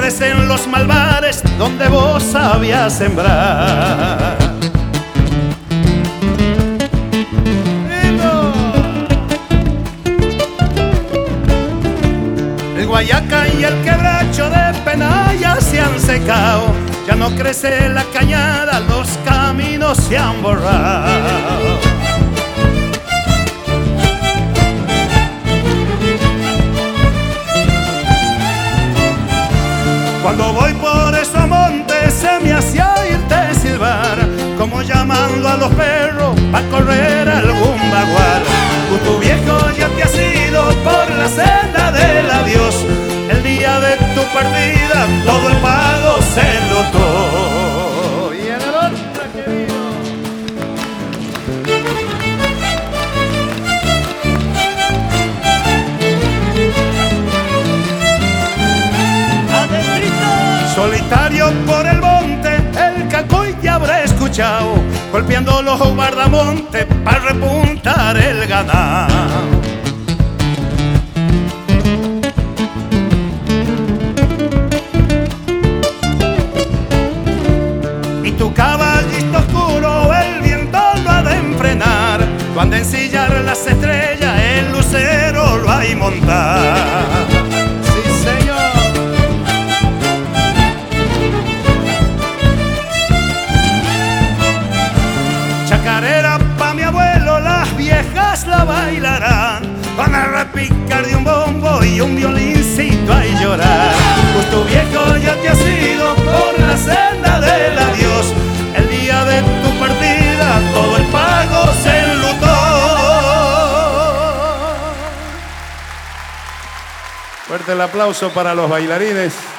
crecen los malvares donde vos sabías sembrar. El guayaca y el quebracho de pena ya se han secado, ya no crece la cañada, los caminos se han borrado. Cuando voy por esos montes se me hacía oírte silbar, como llamando a los perros pa' correr algún bagual. Tu viejo ya te has ido por la senda del adiós, el día de tu partida todo el pago se notó. Y en el otro que vino solitario por el monte, el cacoy te habrá escuchado, golpeando los guardamontes para repuntar el ganado. Y tu caballito oscuro, el viento lo ha de enfrenar, lo han de ensillar las estrellas, el lucero lo ha de montar. Chacarera pa' mi abuelo, las viejas la bailarán, van a repicar de un bombo y un violincito a llorar. Pues tu viejo ya te has ido por la senda del adiós, el día de tu partida todo el pago se enlutó. Fuerte el aplauso para los bailarines.